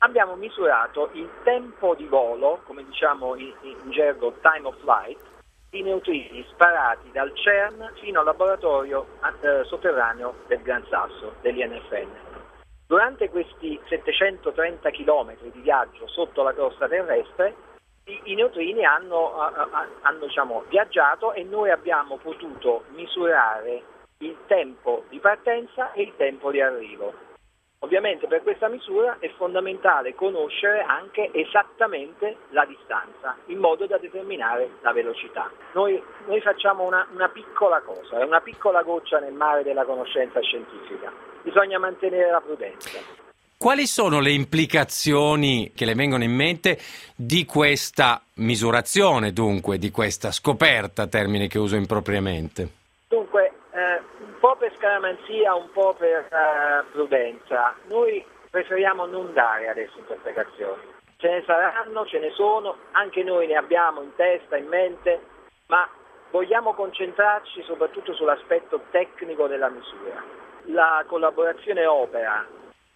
abbiamo misurato il tempo di volo, come diciamo in gergo time of flight, di neutrini sparati dal CERN fino al laboratorio sotterraneo del Gran Sasso, dell'INFN. Durante questi 730 km di viaggio sotto la crosta terrestre, i neutrini hanno viaggiato e noi abbiamo potuto misurare il tempo di partenza e il tempo di arrivo. Ovviamente per questa misura è fondamentale conoscere anche esattamente la distanza, in modo da determinare la velocità. Noi facciamo una piccola cosa, è una piccola goccia nel mare della conoscenza scientifica. Bisogna mantenere la prudenza. Quali sono le implicazioni che le vengono in mente di questa misurazione, dunque, di questa scoperta, termine che uso impropriamente? Dunque, un po' per scaramanzia, un po' per prudenza. Noi preferiamo non dare adesso interpretazioni. Ce ne saranno, ce ne sono, anche noi ne abbiamo in testa, in mente, ma vogliamo concentrarci soprattutto sull'aspetto tecnico della misura. La collaborazione Opera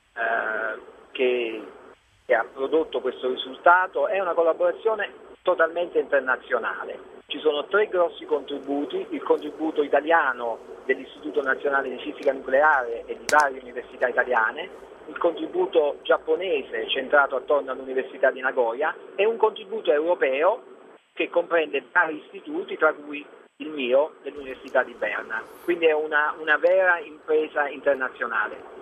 che ha prodotto questo risultato è una collaborazione totalmente internazionale. Ci sono 3 grossi contributi: il contributo italiano dell'Istituto Nazionale di Fisica Nucleare e di varie università italiane, il contributo giapponese centrato attorno all'Università di Nagoya e un contributo europeo che comprende vari istituti, tra cui il mio dell'Università di Berna. Quindi è una vera impresa internazionale.